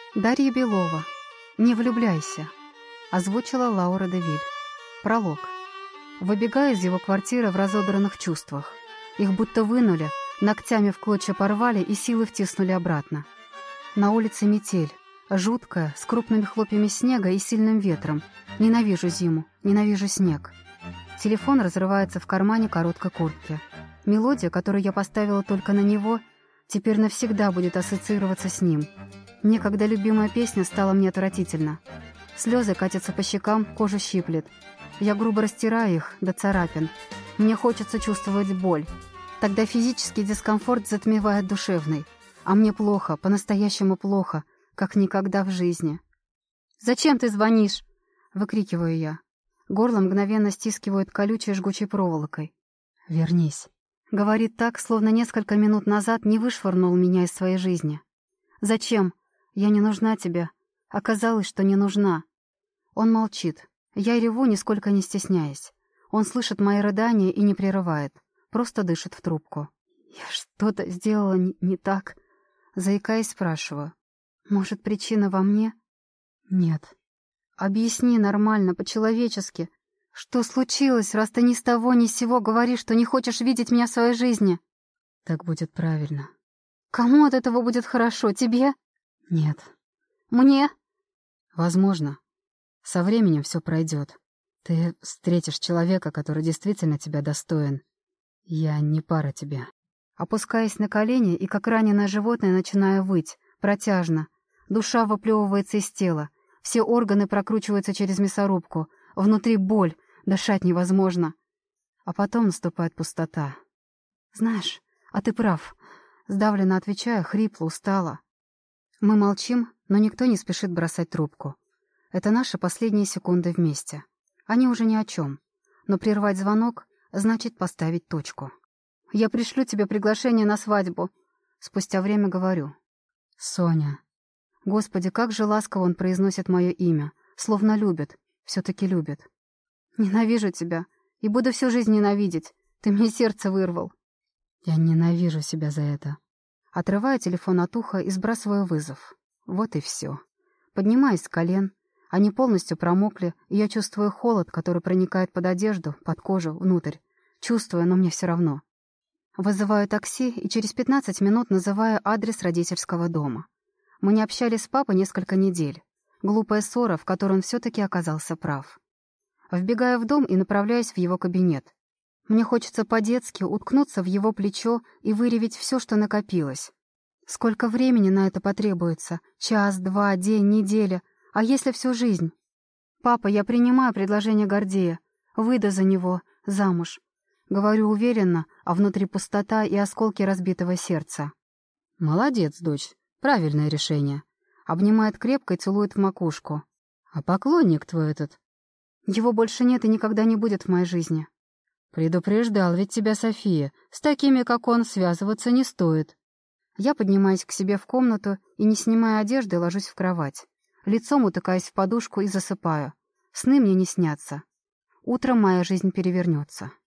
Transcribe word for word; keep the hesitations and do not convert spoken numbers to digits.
Дарья Белова. «Не влюбляйся», озвучила Лаура де Виль. Пролог. Выбегаю из его квартиры в разодранных чувствах. Их будто вынули, ногтями в клочья порвали и силы втиснули обратно. На улице метель, жуткая, с крупными хлопьями снега и сильным ветром. Ненавижу зиму, ненавижу снег. Телефон разрывается в кармане короткой куртки. Мелодия, которую я поставила только на него, теперь навсегда будет ассоциироваться с ним. Некогда любимая песня стала мне отвратительна. Слезы катятся по щекам, кожа щиплет. Я грубо растираю их до царапин. Мне хочется чувствовать боль. Тогда физический дискомфорт затмевает душевный. А мне плохо, по-настоящему плохо, как никогда в жизни. «Зачем ты звонишь?» — выкрикиваю я. Горло мгновенно стискивают колючей жгучей проволокой. «Вернись», — говорит так, словно несколько минут назад не вышвырнул меня из своей жизни. «Зачем? Я не нужна тебе. Оказалось, что не нужна». Он молчит. Я реву, нисколько не стесняясь. Он слышит мои рыдания и не прерывает. Просто дышит в трубку. «Я что-то сделала не, не так?» Заикаясь, спрашиваю. «Может, причина во мне?» «Нет». «Объясни нормально, по-человечески. Что случилось, раз ты ни с того ни с сего говоришь, что не хочешь видеть меня в своей жизни?» «Так будет правильно». «Кому от этого будет хорошо? Тебе?» «Нет». «Мне?» «Возможно. Со временем все пройдет. Ты встретишь человека, который действительно тебя достоин. Я не пара тебе». Опускаясь на колени и, как раненое животное, начинаю выть, протяжно. Душа выплевывается из тела. Все органы прокручиваются через мясорубку. Внутри боль, дышать невозможно. А потом наступает пустота. «Знаешь, а ты прав». Сдавленно отвечаю, хрипло, устала. Мы молчим, но никто не спешит бросать трубку. Это наши последние секунды вместе. Они уже ни о чем. Но прервать звонок значит поставить точку. «Я пришлю тебе приглашение на свадьбу». Спустя время говорю. «Соня». Господи, как же ласково он произносит мое имя. Словно любит. Все-таки любит. «Ненавижу тебя. И буду всю жизнь ненавидеть. Ты мне сердце вырвал». Я ненавижу себя за это. Отрываю телефон от уха и сбрасываю вызов. Вот и все. Поднимаюсь с колен. Они полностью промокли, и я чувствую холод, который проникает под одежду, под кожу, внутрь. Чувствую, но мне все равно. Вызываю такси и через пятнадцать минут называю адрес родительского дома. Мы не общались с папой несколько недель. Глупая ссора, в которой он все-таки оказался прав. Вбегаю в дом и направляюсь в его кабинет. Мне хочется по-детски уткнуться в его плечо и выреветь все, что накопилось. Сколько времени на это потребуется? Час, два, день, неделя. А если всю жизнь? «Папа, я принимаю предложение Гордея. Выйду за него, замуж». Говорю уверенно, а внутри пустота и осколки разбитого сердца. «Молодец, дочь. Правильное решение». Обнимает крепко и целует в макушку. «А поклонник твой этот?» «Его больше нет и никогда не будет в моей жизни». «Предупреждал ведь тебя София. С такими, как он, связываться не стоит». Я поднимаюсь к себе в комнату и, не снимая одежды, ложусь в кровать. Лицом утыкаюсь в подушку и засыпаю. Сны мне не снятся. Утром моя жизнь перевернется.